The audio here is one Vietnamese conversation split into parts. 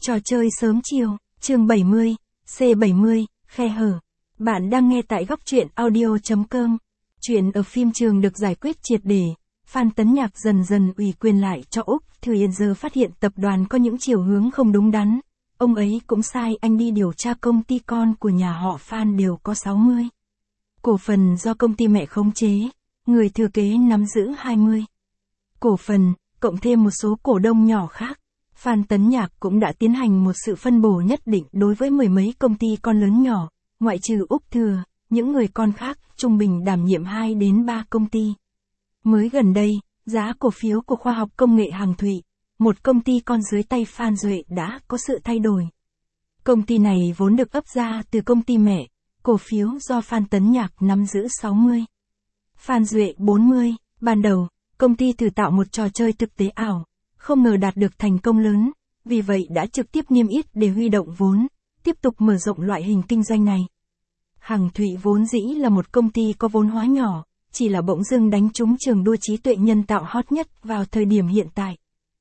Trò chơi sớm chiều, chương 70, C70, khe hở. Bạn đang nghe tại góc truyện audio.com. Chuyện ở phim trường được giải quyết triệt để. Phan Tấn Nhạc dần dần ủy quyền lại cho Úc Thừa Yên. Giờ phát hiện tập đoàn có những chiều hướng không đúng đắn. Ông ấy cũng sai anh đi điều tra công ty con của nhà họ Phan đều có 60. Cổ phần do công ty mẹ khống chế, người thừa kế nắm giữ 20. Cổ phần, cộng thêm một số cổ đông nhỏ khác. Phan Tấn Nhạc cũng đã tiến hành một sự phân bổ nhất định đối với mười mấy công ty con lớn nhỏ, ngoại trừ Úc Thừa, những người con khác trung bình đảm nhiệm 2 đến 3 công ty. Mới gần đây, giá cổ phiếu của khoa học công nghệ Hằng Thụy, một công ty con dưới tay Phan Duệ đã có sự thay đổi. Công ty này vốn được ấp ra từ công ty mẹ, cổ phiếu do Phan Tấn Nhạc nắm giữ 60. Phan Duệ 40, ban đầu, công ty thử tạo một trò chơi thực tế ảo, không ngờ đạt được thành công lớn, vì vậy đã trực tiếp niêm yết để huy động vốn, tiếp tục mở rộng loại hình kinh doanh này. Hằng Thụy vốn dĩ là một công ty có vốn hóa nhỏ, chỉ là bỗng dưng đánh trúng trường đua trí tuệ nhân tạo hot nhất vào thời điểm hiện tại.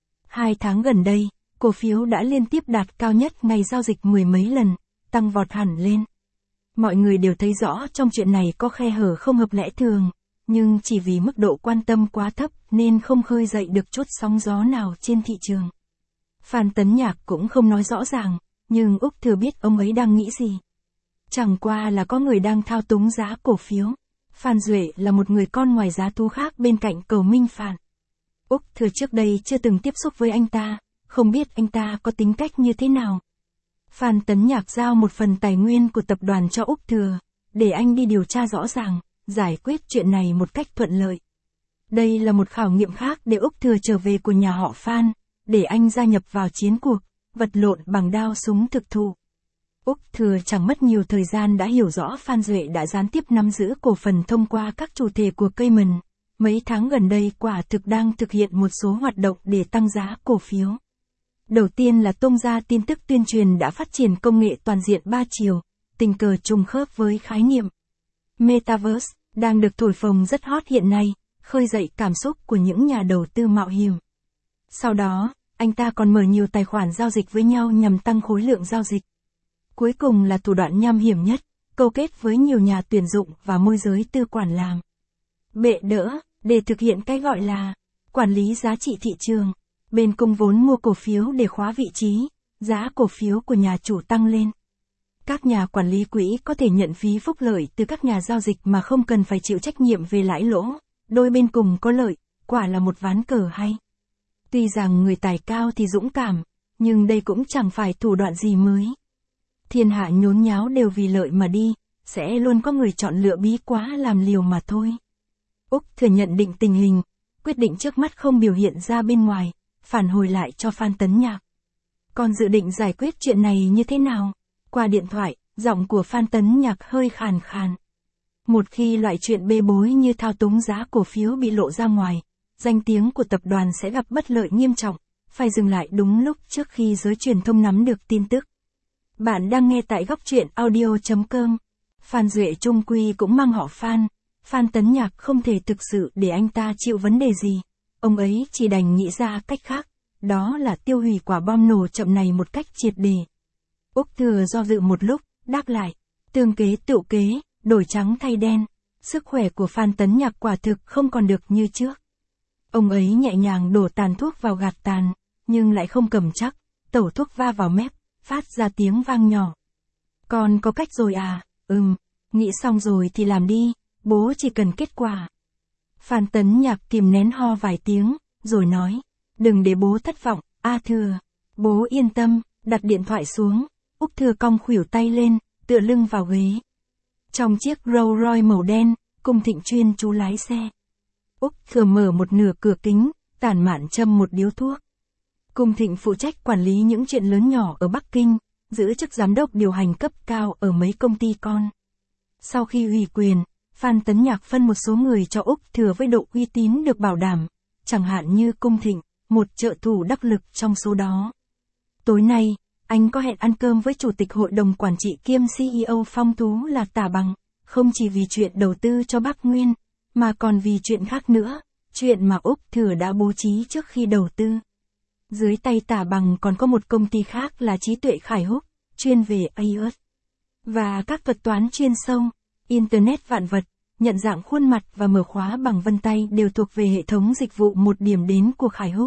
2 tháng gần đây, cổ phiếu đã liên tiếp đạt cao nhất ngày giao dịch mười mấy lần, tăng vọt hẳn lên. Mọi người đều thấy rõ trong chuyện này có khe hở không hợp lẽ thường, nhưng chỉ vì mức độ quan tâm quá thấp nên không khơi dậy được chút sóng gió nào trên thị trường. Phan Tấn Nhạc cũng không nói rõ ràng, nhưng Úc Thừa biết ông ấy đang nghĩ gì. Chẳng qua là có người đang thao túng giá cổ phiếu. Phan Duệ là một người con ngoài giá thú khác bên cạnh Cầu Minh Phạn. Úc Thừa trước đây chưa từng tiếp xúc với anh ta, không biết anh ta có tính cách như thế nào. Phan Tấn Nhạc giao một phần tài nguyên của tập đoàn cho Úc Thừa, để anh đi điều tra rõ ràng, giải quyết chuyện này một cách thuận lợi. Đây là một khảo nghiệm khác để Úc Thừa trở về của nhà họ Phan, để anh gia nhập vào chiến cuộc, vật lộn bằng đao súng thực thụ. Úc Thừa chẳng mất nhiều thời gian đã hiểu rõ Phan Duệ đã gián tiếp nắm giữ cổ phần thông qua các chủ thể của Cayman. Mấy tháng gần đây quả thực đang thực hiện một số hoạt động để tăng giá cổ phiếu. Đầu tiên là tung ra tin tức tuyên truyền đã phát triển công nghệ toàn diện 3 chiều, tình cờ trùng khớp với khái niệm Metaverse, đang được thổi phồng rất hot hiện nay, khơi dậy cảm xúc của những nhà đầu tư mạo hiểm. Sau đó, anh ta còn mở nhiều tài khoản giao dịch với nhau nhằm tăng khối lượng giao dịch. Cuối cùng là thủ đoạn nham hiểm nhất, câu kết với nhiều nhà tuyển dụng và môi giới tư quản làm bệ đỡ, để thực hiện cái gọi là quản lý giá trị thị trường. Bên cung vốn mua cổ phiếu để khóa vị trí, giá cổ phiếu của nhà chủ tăng lên. Các nhà quản lý quỹ có thể nhận phí phúc lợi từ các nhà giao dịch mà không cần phải chịu trách nhiệm về lãi lỗ, đôi bên cùng có lợi, quả là một ván cờ hay. Tuy rằng người tài cao thì dũng cảm, nhưng đây cũng chẳng phải thủ đoạn gì mới. Thiên hạ nhốn nháo đều vì lợi mà đi, sẽ luôn có người chọn lựa bí quá làm liều mà thôi. Úc Thừa nhận định tình hình, quyết định trước mắt không biểu hiện ra bên ngoài, phản hồi lại cho Phan Tấn Nhạc. Còn dự định giải quyết chuyện này như thế nào? Qua điện thoại, giọng của Phan Tấn Nhạc hơi khàn khàn. Một khi loại chuyện bê bối như thao túng giá cổ phiếu bị lộ ra ngoài, danh tiếng của tập đoàn sẽ gặp bất lợi nghiêm trọng, phải dừng lại đúng lúc trước khi giới truyền thông nắm được tin tức. Bạn đang nghe tại góc truyện audio.com. Phan Duệ trung quy cũng mang họ Phan. Phan Tấn Nhạc không thể thực sự để anh ta chịu vấn đề gì. Ông ấy chỉ đành nghĩ ra cách khác, đó là tiêu hủy quả bom nổ chậm này một cách triệt để. Úc Thừa do dự một lúc, đáp lại, tương kế tựu kế, đổi trắng thay đen. Sức khỏe của Phan Tấn Nhạc quả thực không còn được như trước. Ông ấy nhẹ nhàng đổ tàn thuốc vào gạt tàn, nhưng lại không cầm chắc, tẩu thuốc va vào mép, phát ra tiếng vang nhỏ. Con có cách rồi à? Nghĩ xong rồi thì làm đi, bố chỉ cần kết quả. Phan Tấn Nhạc kìm nén ho vài tiếng, rồi nói, đừng để bố thất vọng, Thừa. Bố yên tâm, đặt điện thoại xuống. Úc Thừa cong khuỷu tay lên, tựa lưng vào ghế. Trong chiếc Rolls Royce màu đen, Cung Thịnh chuyên chú lái xe. Úc Thừa mở một nửa cửa kính, tản mạn châm một điếu thuốc. Cung Thịnh phụ trách quản lý những chuyện lớn nhỏ ở Bắc Kinh, giữ chức giám đốc điều hành cấp cao ở mấy công ty con. Sau khi ủy quyền, Phan Tấn Nhạc phân một số người cho Úc Thừa với độ uy tín được bảo đảm, chẳng hạn như Cung Thịnh, một trợ thủ đắc lực trong số đó. Tối nay, anh có hẹn ăn cơm với chủ tịch hội đồng quản trị kiêm CEO Phong Tú là Tả Bằng, không chỉ vì chuyện đầu tư cho Bắc Nguyên, mà còn vì chuyện khác nữa, chuyện mà Úc Thừa đã bố trí trước khi đầu tư. Dưới tay Tả Bằng còn có một công ty khác là Trí tuệ Khải Húc, chuyên về IoT và các thuật toán chuyên sâu, Internet vạn vật, nhận dạng khuôn mặt và mở khóa bằng vân tay đều thuộc về hệ thống dịch vụ một điểm đến của Khải Húc.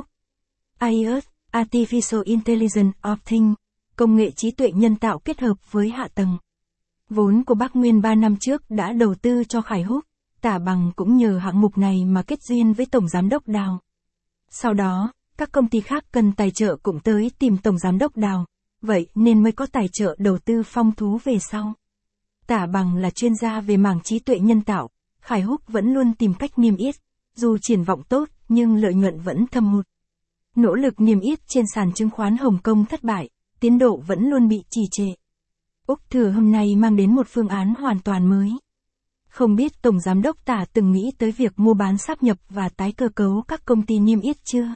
IoT, Artificial Intelligence of Things, công nghệ trí tuệ nhân tạo kết hợp với hạ tầng. Vốn của Bắc Nguyên 3 năm trước đã đầu tư cho Khải Húc, Tả Bằng cũng nhờ hạng mục này mà kết duyên với Tổng Giám đốc Đào. Sau đó, các công ty khác cần tài trợ cũng tới tìm Tổng Giám đốc Đào, vậy nên mới có tài trợ đầu tư phong thú về sau. Tả Bằng là chuyên gia về mảng trí tuệ nhân tạo, Khải Húc vẫn luôn tìm cách niêm yết, dù triển vọng tốt nhưng lợi nhuận vẫn thâm hụt. Nỗ lực niêm yết trên sàn chứng khoán Hồng Kông thất bại, tiến độ vẫn luôn bị trì trệ. Úc Thừa hôm nay mang đến một phương án hoàn toàn mới. Không biết Tổng Giám đốc Tả từng nghĩ tới việc mua bán sáp nhập và tái cơ cấu các công ty niêm yết chưa?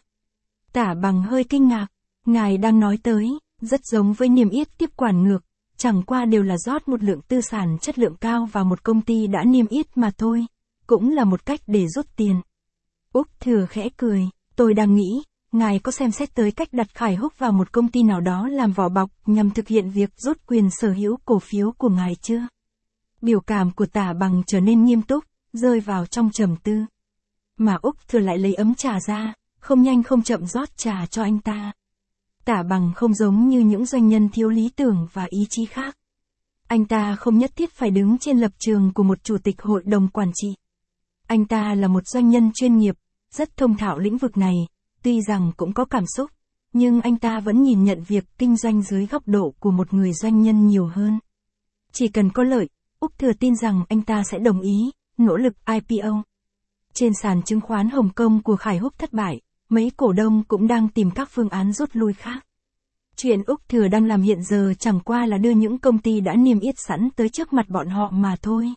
Tả Bằng hơi kinh ngạc, ngài đang nói tới, rất giống với niêm yết tiếp quản ngược, chẳng qua đều là rót một lượng tư sản chất lượng cao vào một công ty đã niêm yết mà thôi, cũng là một cách để rút tiền. Úc Thừa khẽ cười, tôi đang nghĩ, ngài có xem xét tới cách đặt Khải Húc vào một công ty nào đó làm vỏ bọc nhằm thực hiện việc rút quyền sở hữu cổ phiếu của ngài chưa? Biểu cảm của Tả Bằng trở nên nghiêm túc, rơi vào trong trầm tư. Mà Úc Thừa lại lấy ấm trà ra, không nhanh không chậm rót trà cho anh ta. Tả Bằng không giống như những doanh nhân thiếu lý tưởng và ý chí khác. Anh ta không nhất thiết phải đứng trên lập trường của một chủ tịch hội đồng quản trị. Anh ta là một doanh nhân chuyên nghiệp, rất thông thạo lĩnh vực này, tuy rằng cũng có cảm xúc, nhưng anh ta vẫn nhìn nhận việc kinh doanh dưới góc độ của một người doanh nhân nhiều hơn. Chỉ cần có lợi, Úc Thừa tin rằng anh ta sẽ đồng ý, nỗ lực IPO. Trên sàn chứng khoán Hồng Kông của Khải Húc thất bại, mấy cổ đông cũng đang tìm các phương án rút lui khác. Chuyện Úc Thừa đang làm hiện giờ chẳng qua là đưa những công ty đã niêm yết sẵn tới trước mặt bọn họ mà thôi.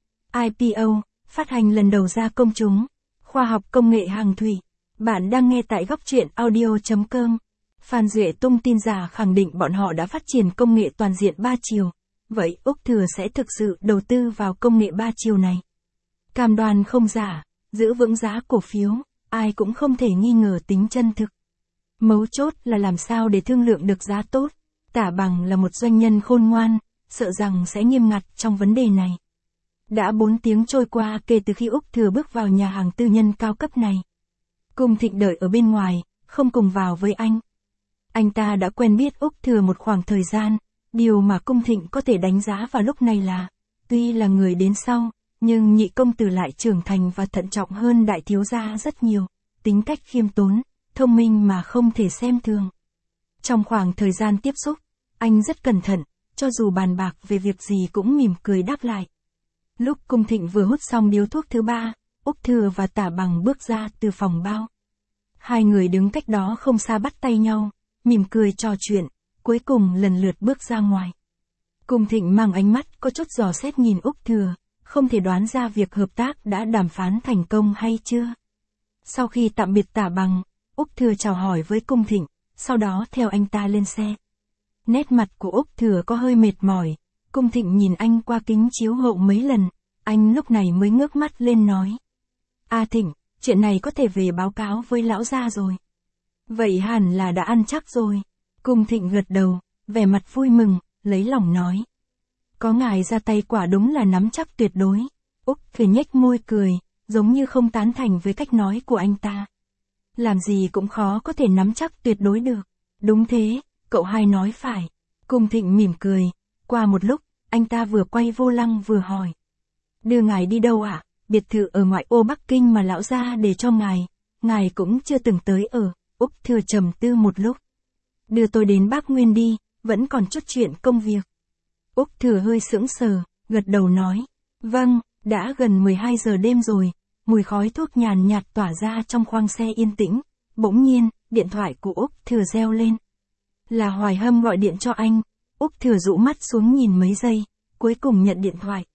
IPO, phát hành lần đầu ra công chúng, khoa học công nghệ hàng thủy. Bạn đang nghe tại góc truyện audio.com. Phan Duệ tung tin giả khẳng định bọn họ đã phát triển công nghệ toàn diện 3 chiều. Vậy Úc Thừa sẽ thực sự đầu tư vào công nghệ 3 chiều này. Cam đoan không giả, giữ vững giá cổ phiếu, ai cũng không thể nghi ngờ tính chân thực. Mấu chốt là làm sao để thương lượng được giá tốt. Tả Bằng là một doanh nhân khôn ngoan, sợ rằng sẽ nghiêm ngặt trong vấn đề này. Đã 4 tiếng trôi qua kể từ khi Úc Thừa bước vào nhà hàng tư nhân cao cấp này. Cung Thịnh đợi ở bên ngoài, không cùng vào với anh. Anh ta đã quen biết Úc Thừa một khoảng thời gian, điều mà Cung Thịnh có thể đánh giá vào lúc này là, tuy là người đến sau, nhưng nhị công tử lại trưởng thành và thận trọng hơn đại thiếu gia rất nhiều, tính cách khiêm tốn, thông minh mà không thể xem thường. Trong khoảng thời gian tiếp xúc, anh rất cẩn thận, cho dù bàn bạc về việc gì cũng mỉm cười đáp lại. Lúc Cung Thịnh vừa hút xong điếu thuốc thứ 3, Úc Thừa và Tả Bằng bước ra từ phòng bao. Hai người đứng cách đó không xa bắt tay nhau, mỉm cười trò chuyện, cuối cùng lần lượt bước ra ngoài. Cung Thịnh mang ánh mắt có chút dò xét nhìn Úc Thừa, không thể đoán ra việc hợp tác đã đàm phán thành công hay chưa. Sau khi tạm biệt Tả Bằng, Úc Thừa chào hỏi với Cung Thịnh, sau đó theo anh ta lên xe. Nét mặt của Úc Thừa có hơi mệt mỏi, Cung Thịnh nhìn anh qua kính chiếu hậu mấy lần, anh lúc này mới ngước mắt lên nói. A Thịnh, chuyện này có thể về báo cáo với lão gia rồi. Vậy hẳn là đã ăn chắc rồi. Cung Thịnh gật đầu, vẻ mặt vui mừng, lấy lòng nói. Có ngài ra tay quả đúng là nắm chắc tuyệt đối. Úc Thừa nhếch môi cười, giống như không tán thành với cách nói của anh ta. Làm gì cũng khó có thể nắm chắc tuyệt đối được. Đúng thế, cậu hai nói phải. Cung Thịnh mỉm cười, qua một lúc, anh ta vừa quay vô lăng vừa hỏi. Đưa ngài đi đâu ạ? Biệt thự ở ngoại ô Bắc Kinh mà lão gia để cho ngài cũng chưa từng tới ở. Úc Thừa trầm tư một lúc. Đưa tôi đến Bắc Nguyên đi, vẫn còn chút chuyện công việc. Úc Thừa hơi sững sờ, gật đầu nói. Vâng, đã gần 12 giờ đêm rồi, mùi khói thuốc nhàn nhạt tỏa ra trong khoang xe yên tĩnh. Bỗng nhiên, điện thoại của Úc Thừa reo lên. Là Hoài Hâm gọi điện cho anh. Úc Thừa rũ mắt xuống nhìn mấy giây, cuối cùng nhận điện thoại.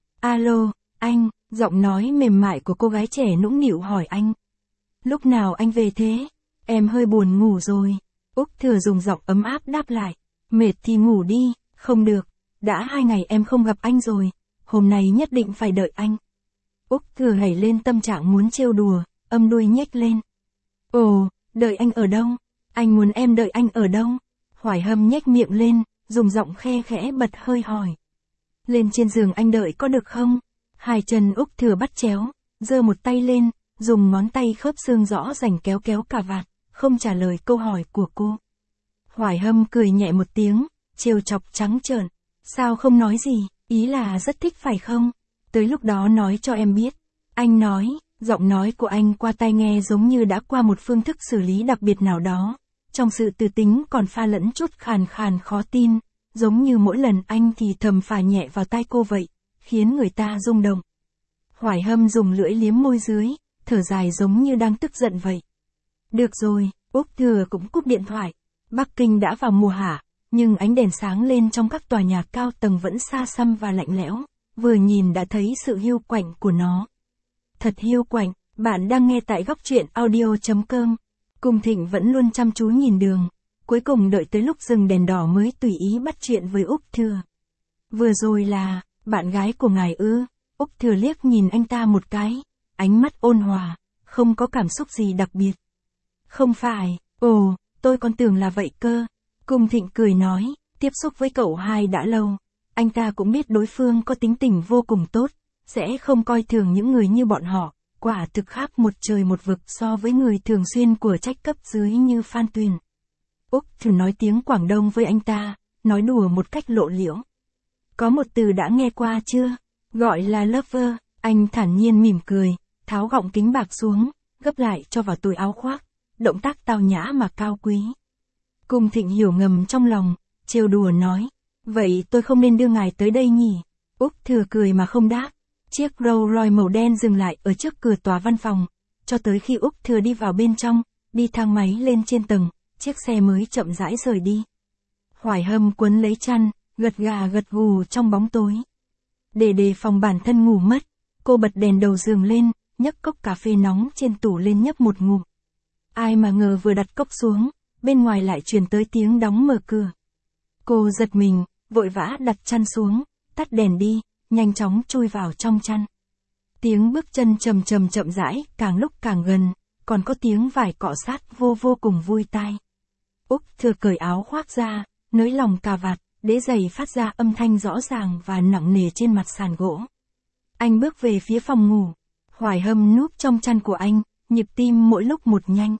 Alo, anh, giọng nói mềm mại của cô gái trẻ nũng nịu hỏi anh. Lúc nào anh về thế? Em hơi buồn ngủ rồi. Úc Thừa dùng giọng ấm áp đáp lại. Mệt thì ngủ đi, không được. Đã 2 ngày em không gặp anh rồi, hôm nay nhất định phải đợi anh. Úc Thừa hảy lên tâm trạng muốn trêu đùa, âm đuôi nhếch lên. Ồ, đợi anh ở đâu? Anh muốn em đợi anh ở đâu? Hoài Hâm nhếch miệng lên, dùng giọng khe khẽ bật hơi hỏi. Lên trên giường anh đợi có được không? Hai chân Úc Thừa bắt chéo, giơ một tay lên, dùng ngón tay khớp xương rõ rành kéo kéo cà vạt, không trả lời câu hỏi của cô. Hoài Hâm cười nhẹ một tiếng, trêu chọc trắng trợn. Sao không nói gì, ý là rất thích phải không? Tới lúc đó nói cho em biết. Anh nói, giọng nói của anh qua tai nghe giống như đã qua một phương thức xử lý đặc biệt nào đó. Trong sự từ tính còn pha lẫn chút khàn khàn khó tin, giống như mỗi lần anh thì thầm phả nhẹ vào tai cô vậy, khiến người ta rung động. Hoài Hâm dùng lưỡi liếm môi dưới, thở dài giống như đang tức giận vậy. Được rồi, Úc Thừa cũng cúp điện thoại. Bắc Kinh đã vào mùa hạ, nhưng ánh đèn sáng lên trong các tòa nhà cao tầng vẫn xa xăm và lạnh lẽo, vừa nhìn đã thấy sự hiu quạnh của nó. Thật hiu quạnh, bạn đang nghe tại góc truyện audio.com. Cung Thịnh vẫn luôn chăm chú nhìn đường, cuối cùng đợi tới lúc dừng đèn đỏ mới tùy ý bắt chuyện với Úc Thừa. Vừa rồi là, bạn gái của ngài ư? Úc Thừa liếc nhìn anh ta một cái, ánh mắt ôn hòa, không có cảm xúc gì đặc biệt. Không phải, ồ, tôi còn tưởng là vậy cơ. Cung Thịnh cười nói, tiếp xúc với cậu hai đã lâu. Anh ta cũng biết đối phương có tính tình vô cùng tốt, sẽ không coi thường những người như bọn họ, quả thực khác một trời một vực so với người thường xuyên của trách cấp dưới như Phan Tuyền. Úc thử nói tiếng Quảng Đông với anh ta, nói đùa một cách lộ liễu. Có một từ đã nghe qua chưa? Gọi là lover. Anh thản nhiên mỉm cười, tháo gọng kính bạc xuống, gấp lại cho vào túi áo khoác, động tác tao nhã mà cao quý. Cung Thịnh hiểu ngầm trong lòng, trêu đùa nói, vậy tôi không nên đưa ngài tới đây nhỉ? Úc Thừa cười mà không đáp. Chiếc Rolls Royce màu đen dừng lại ở trước cửa tòa văn phòng, cho tới khi Úc Thừa đi vào bên trong, đi thang máy lên trên tầng, chiếc xe mới chậm rãi rời đi. Hoài Hâm quấn lấy chăn, gật gà gật gù trong bóng tối. Để đề phòng bản thân ngủ mất, cô bật đèn đầu giường lên, nhấc cốc cà phê nóng trên tủ lên nhấp một ngụm. Ai mà ngờ vừa đặt cốc xuống, bên ngoài lại truyền tới tiếng đóng mở cửa. Cô giật mình, vội vã đặt chăn xuống, tắt đèn đi, nhanh chóng chui vào trong chăn. Tiếng bước chân chậm rãi, càng lúc càng gần, còn có tiếng vải cọ sát vô cùng vui tai. Úc Thừa cởi áo khoác ra, nới lòng cà vạt, đế giày phát ra âm thanh rõ ràng và nặng nề trên mặt sàn gỗ. Anh bước về phía phòng ngủ. Hoài Hâm núp trong chăn của anh, nhịp tim mỗi lúc một nhanh.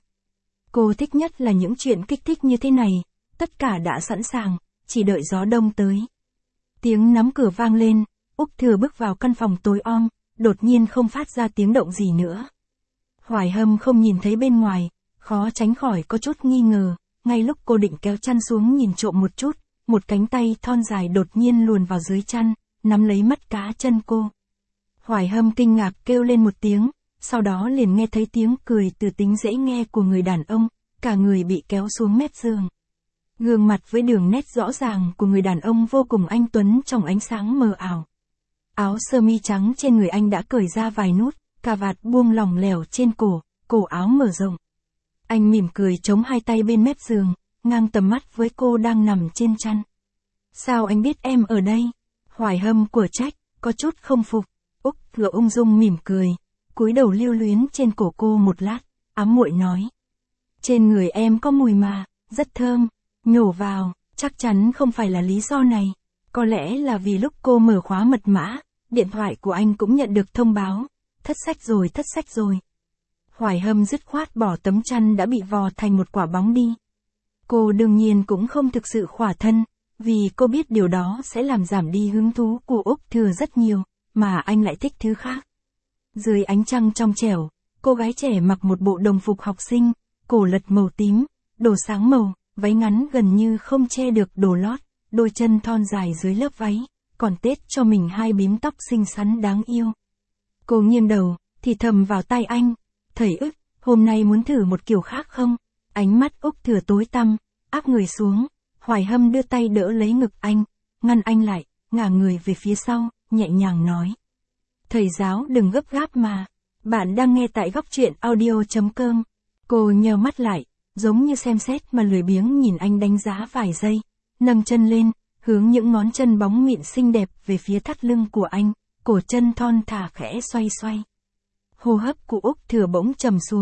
Cô thích nhất là những chuyện kích thích như thế này, tất cả đã sẵn sàng, chỉ đợi gió đông tới. Tiếng nắm cửa vang lên, Úc Thừa bước vào căn phòng tối om, đột nhiên không phát ra tiếng động gì nữa. Hoài Hâm không nhìn thấy bên ngoài, khó tránh khỏi có chút nghi ngờ, ngay lúc cô định kéo chăn xuống nhìn trộm một chút, một cánh tay thon dài đột nhiên luồn vào dưới chăn, nắm lấy mắt cá chân cô. Hoài Hâm kinh ngạc kêu lên một tiếng, sau đó liền nghe thấy tiếng cười từ tính dễ nghe của người đàn ông, cả người bị kéo xuống mép giường. Gương mặt với đường nét rõ ràng của người đàn ông vô cùng anh tuấn trong ánh sáng mờ ảo. Áo sơ mi trắng trên người anh đã cởi ra vài nút, cà vạt buông lỏng lẻo trên cổ áo mở rộng. Anh mỉm cười chống hai tay bên mép giường, ngang tầm mắt với cô đang nằm trên chăn. Sao anh biết em ở đây? Hoài Hâm của trách, có chút không phục. Úc Thừa ung dung mỉm cười, cúi đầu lưu luyến trên cổ cô một lát, ám muội nói. Trên người em có mùi mà, rất thơm, nhổ vào, chắc chắn không phải là lý do này. Có lẽ là vì lúc cô mở khóa mật mã, điện thoại của anh cũng nhận được thông báo. Thất sách rồi. Hoài Hâm dứt khoát bỏ tấm chăn đã bị vò thành một quả bóng đi. Cô đương nhiên cũng không thực sự khỏa thân, vì cô biết điều đó sẽ làm giảm đi hứng thú của Úc Thừa rất nhiều, mà anh lại thích thứ khác. Dưới ánh trăng trong trẻo, cô gái trẻ mặc một bộ đồng phục học sinh, cổ lật màu tím, đồ sáng màu, váy ngắn gần như không che được đồ lót, đôi chân thon dài dưới lớp váy, còn tết cho mình hai bím tóc xinh xắn đáng yêu. Cô nghiêng đầu, thì thầm vào tai anh, thầy ức, hôm nay muốn thử một kiểu khác không? Ánh mắt Úc Thừa tối tăm, áp người xuống, Hoài Hâm đưa tay đỡ lấy ngực anh, ngăn anh lại, ngả người về phía sau, nhẹ nhàng nói. Thầy giáo đừng gấp gáp mà, bạn đang nghe tại góc truyện audio.com. Cô nheo mắt lại, giống như xem xét mà lười biếng nhìn anh đánh giá vài giây, nâng chân lên, hướng những ngón chân bóng mịn xinh đẹp về phía thắt lưng của anh, cổ chân thon thả khẽ xoay. Hô hấp của Úc Thừa bỗng trầm xuống,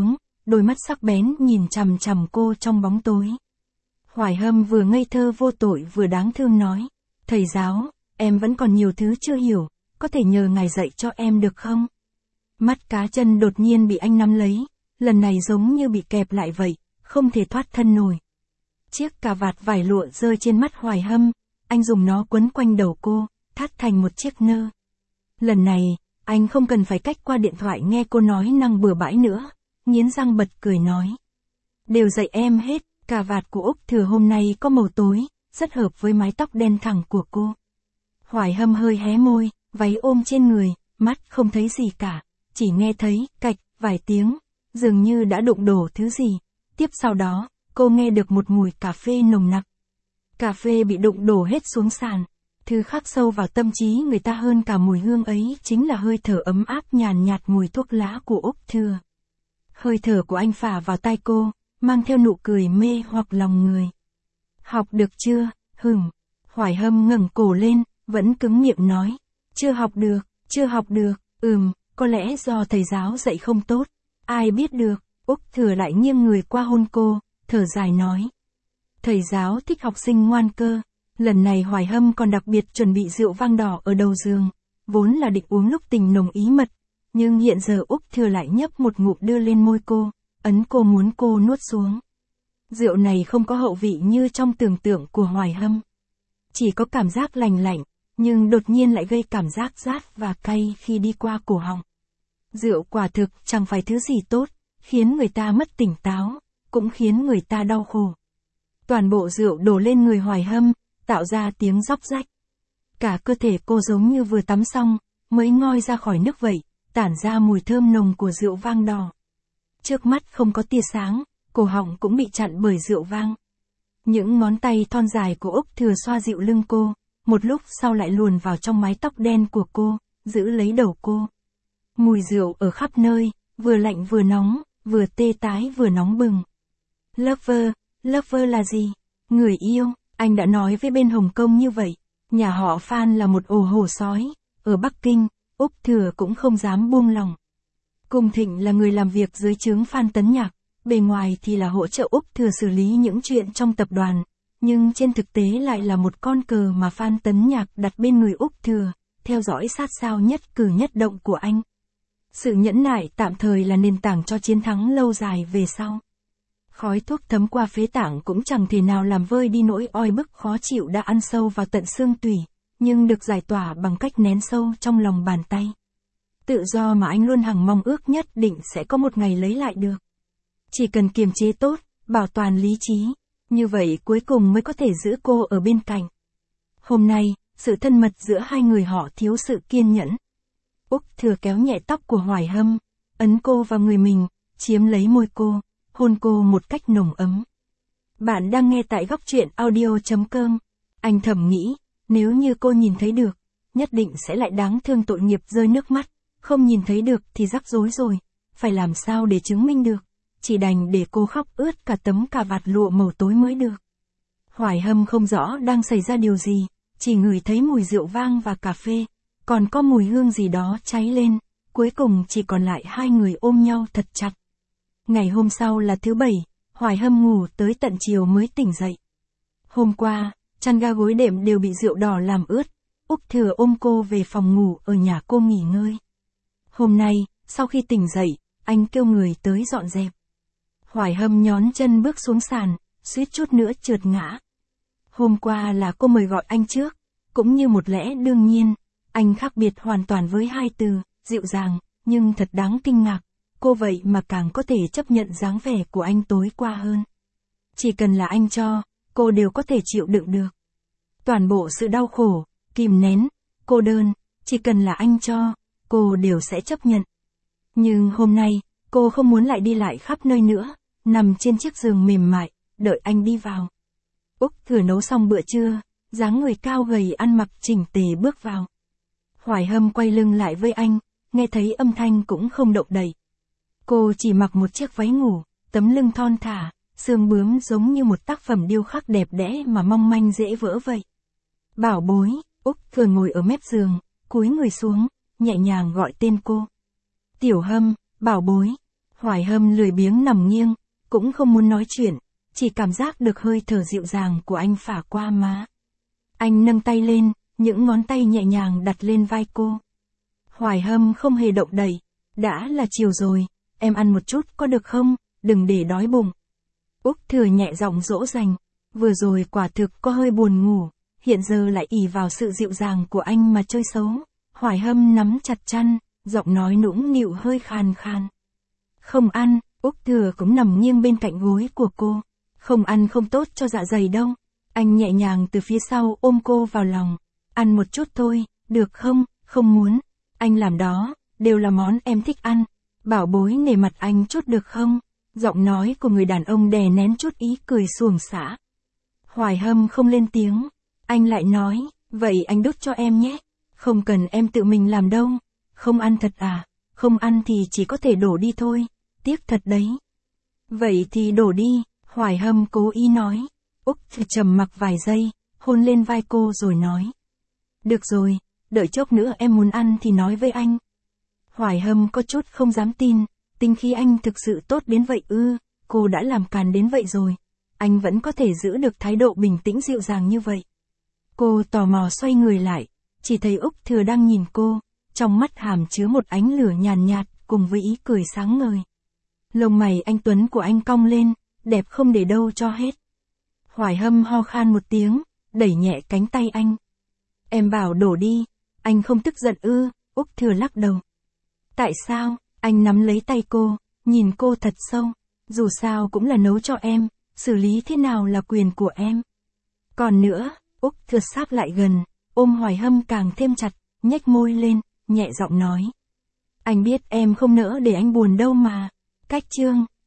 đôi mắt sắc bén nhìn chằm chằm cô trong bóng tối. Hoài Hâm vừa ngây thơ vô tội vừa đáng thương nói, thầy giáo, em vẫn còn nhiều thứ chưa hiểu, có thể nhờ ngài dạy cho em được không? Mắt cá chân đột nhiên bị anh nắm lấy, lần này giống như bị kẹp lại vậy, không thể thoát thân nổi. Chiếc cà vạt vải lụa rơi trên mắt Hoài Hâm, anh dùng nó quấn quanh đầu cô, thắt thành một chiếc nơ. Lần này, anh không cần phải cách qua điện thoại nghe cô nói năng bừa bãi nữa, nghiến răng bật cười nói. Đều dạy em hết, cà vạt của Úc Thừa hôm nay có màu tối, rất hợp với mái tóc đen thẳng của cô. Hoài Hâm hơi hé môi, váy ôm trên người, mắt không thấy gì cả, chỉ nghe thấy, cạch, vài tiếng, dường như đã đụng đổ thứ gì. Tiếp sau đó, cô nghe được một mùi cà phê nồng nặc. Cà phê bị đụng đổ hết xuống sàn. Thứ khắc sâu vào tâm trí người ta hơn cả mùi hương ấy chính là hơi thở ấm áp nhàn nhạt mùi thuốc lá của Úc Thừa. Hơi thở của anh phả vào tai cô, mang theo nụ cười mê hoặc lòng người. Học được chưa? Hoài Hâm ngẩng cổ lên, vẫn cứng miệng nói. Chưa học được, có lẽ do thầy giáo dạy không tốt. Ai biết được, Úc Thừa lại nghiêng người qua hôn cô, thở dài nói. Thầy giáo thích học sinh ngoan cơ. Lần này Hoài Hâm còn đặc biệt chuẩn bị rượu vang đỏ ở đầu giường, vốn là định uống lúc tình nồng ý mật, nhưng hiện giờ Úc Thừa lại nhấp một ngụm đưa lên môi cô, ấn cô muốn cô nuốt xuống. Rượu này không có hậu vị như trong tưởng tượng của Hoài Hâm. Chỉ có cảm giác lành lạnh, nhưng đột nhiên lại gây cảm giác rát và cay khi đi qua cổ họng. Rượu quả thực chẳng phải thứ gì tốt, khiến người ta mất tỉnh táo, cũng khiến người ta đau khổ. Toàn bộ rượu đổ lên người Hoài Hâm, tạo ra tiếng róc rách. Cả cơ thể cô giống như vừa tắm xong, mới ngoi ra khỏi nước vậy, tản ra mùi thơm nồng của rượu vang đỏ. Trước mắt không có tia sáng, cổ họng cũng bị chặn bởi rượu vang. Những ngón tay thon dài của Úc Thừa xoa dịu lưng cô, một lúc sau lại luồn vào trong mái tóc đen của cô, giữ lấy đầu cô. Mùi rượu ở khắp nơi, vừa lạnh vừa nóng, vừa tê tái vừa nóng bừng. Lover là gì? Người yêu, anh đã nói với bên Hồng Kông như vậy. Nhà họ Phan là một ổ hổ sói. Ở Bắc Kinh, Úc Thừa cũng không dám buông lòng. Cung Thịnh là người làm việc dưới trướng Phan Tấn Nhạc, bề ngoài thì là hỗ trợ Úc Thừa xử lý những chuyện trong tập đoàn, nhưng trên thực tế lại là một con cờ mà Phan Tấn Nhạc đặt bên người Úc Thừa, theo dõi sát sao nhất cử nhất động của anh. Sự nhẫn nại tạm thời là nền tảng cho chiến thắng lâu dài về sau. Khói thuốc thấm qua phế tạng cũng chẳng thể nào làm vơi đi nỗi oi bức khó chịu đã ăn sâu vào tận xương tủy, nhưng được giải tỏa bằng cách nén sâu trong lòng bàn tay. Tự do mà anh luôn hằng mong ước nhất định sẽ có một ngày lấy lại được. Chỉ cần kiềm chế tốt, bảo toàn lý trí, như vậy cuối cùng mới có thể giữ cô ở bên cạnh. Hôm nay, sự thân mật giữa hai người họ thiếu sự kiên nhẫn. Úc Thừa kéo nhẹ tóc của Hoài Hâm, ấn cô vào người mình, chiếm lấy môi cô, hôn cô một cách nồng ấm. Bạn đang nghe tại góc truyện audio.com. Anh thầm nghĩ, nếu như cô nhìn thấy được, nhất định sẽ lại đáng thương tội nghiệp rơi nước mắt, không nhìn thấy được thì rắc rối rồi, phải làm sao để chứng minh được, chỉ đành để cô khóc ướt cả tấm cà vạt lụa màu tối mới được. Hoài Hâm không rõ đang xảy ra điều gì, chỉ ngửi thấy mùi rượu vang và cà phê, còn có mùi hương gì đó cháy lên, cuối cùng chỉ còn lại hai người ôm nhau thật chặt. Ngày hôm sau là thứ Bảy, Hoài Hâm ngủ tới tận chiều mới tỉnh dậy. Hôm qua, chăn ga gối đệm đều bị rượu đỏ làm ướt, Úc Thừa ôm cô về phòng ngủ ở nhà cô nghỉ ngơi. Hôm nay, sau khi tỉnh dậy, anh kêu người tới dọn dẹp. Hoài Hâm nhón chân bước xuống sàn, suýt chút nữa trượt ngã. Hôm qua là cô mời gọi anh trước, cũng như một lẽ đương nhiên, anh khác biệt hoàn toàn với hai từ, dịu dàng, nhưng thật đáng kinh ngạc, cô vậy mà càng có thể chấp nhận dáng vẻ của anh tối qua hơn. Chỉ cần là anh cho, cô đều có thể chịu đựng được. Toàn bộ sự đau khổ, kìm nén, cô đơn, chỉ cần là anh cho, cô đều sẽ chấp nhận. Nhưng hôm nay, cô không muốn lại đi lại khắp nơi nữa, nằm trên chiếc giường mềm mại, đợi anh đi vào. Úc Thừa nấu xong bữa trưa, dáng người cao gầy ăn mặc chỉnh tề bước vào. Hoài Hâm quay lưng lại với anh, nghe thấy âm thanh cũng không động đậy. Cô chỉ mặc một chiếc váy ngủ, tấm lưng thon thả, xương bướm giống như một tác phẩm điêu khắc đẹp đẽ mà mong manh dễ vỡ vậy. Bảo bối, Úc Thừa ngồi ở mép giường, cúi người xuống, nhẹ nhàng gọi tên cô. Tiểu Hâm, bảo bối. Hoài Hâm lười biếng nằm nghiêng, cũng không muốn nói chuyện, chỉ cảm giác được hơi thở dịu dàng của anh phả qua má. Anh nâng tay lên, những ngón tay nhẹ nhàng đặt lên vai cô. Hoài Hâm không hề động đậy. Đã là chiều rồi, em ăn một chút có được không, đừng để đói bụng. Úc Thừa nhẹ giọng dỗ dành, vừa rồi quả thực có hơi buồn ngủ, hiện giờ lại ỷ vào sự dịu dàng của anh mà chơi xấu. Hoài Hâm nắm chặt chăn, giọng nói nũng nịu hơi khàn khàn. Không ăn, Úc Thừa cũng nằm nghiêng bên cạnh gối của cô. Không ăn không tốt cho dạ dày đâu. Anh nhẹ nhàng từ phía sau ôm cô vào lòng. Ăn một chút thôi, được không, không muốn. Anh làm đó, đều là món em thích ăn. Bảo bối nể mặt anh chút được không? Giọng nói của người đàn ông đè nén chút ý cười xuồng xả. Hoài Hâm không lên tiếng. Anh lại nói, vậy anh đút cho em nhé. Không cần em tự mình làm đâu. Không ăn thật à? Không ăn thì chỉ có thể đổ đi thôi. Tiếc thật đấy. Vậy thì đổ đi, Hoài Hâm cố ý nói. Úc trầm mặc vài giây, hôn lên vai cô rồi nói. Được rồi, đợi chốc nữa em muốn ăn thì nói với anh. Hoài Hâm có chút không dám tin, tính khí anh thực sự tốt đến vậy ư, cô đã làm càn đến vậy rồi. Anh vẫn có thể giữ được thái độ bình tĩnh dịu dàng như vậy. Cô tò mò xoay người lại, chỉ thấy Úc Thừa đang nhìn cô, trong mắt hàm chứa một ánh lửa nhàn nhạt cùng với ý cười sáng ngời. Lông mày anh tuấn của anh cong lên, đẹp không để đâu cho hết. Hoài Hâm ho khan một tiếng, đẩy nhẹ cánh tay anh. Em bảo đổ đi, anh không tức giận ư, Úc Thừa lắc đầu. Tại sao, anh nắm lấy tay cô, nhìn cô thật sâu, dù sao cũng là nấu cho em, xử lý thế nào là quyền của em. Còn nữa, Úc Thừa sát lại gần, ôm Hoài Hâm càng thêm chặt, nhếch môi lên, nhẹ giọng nói. Anh biết em không nỡ để anh buồn đâu mà. Cách chương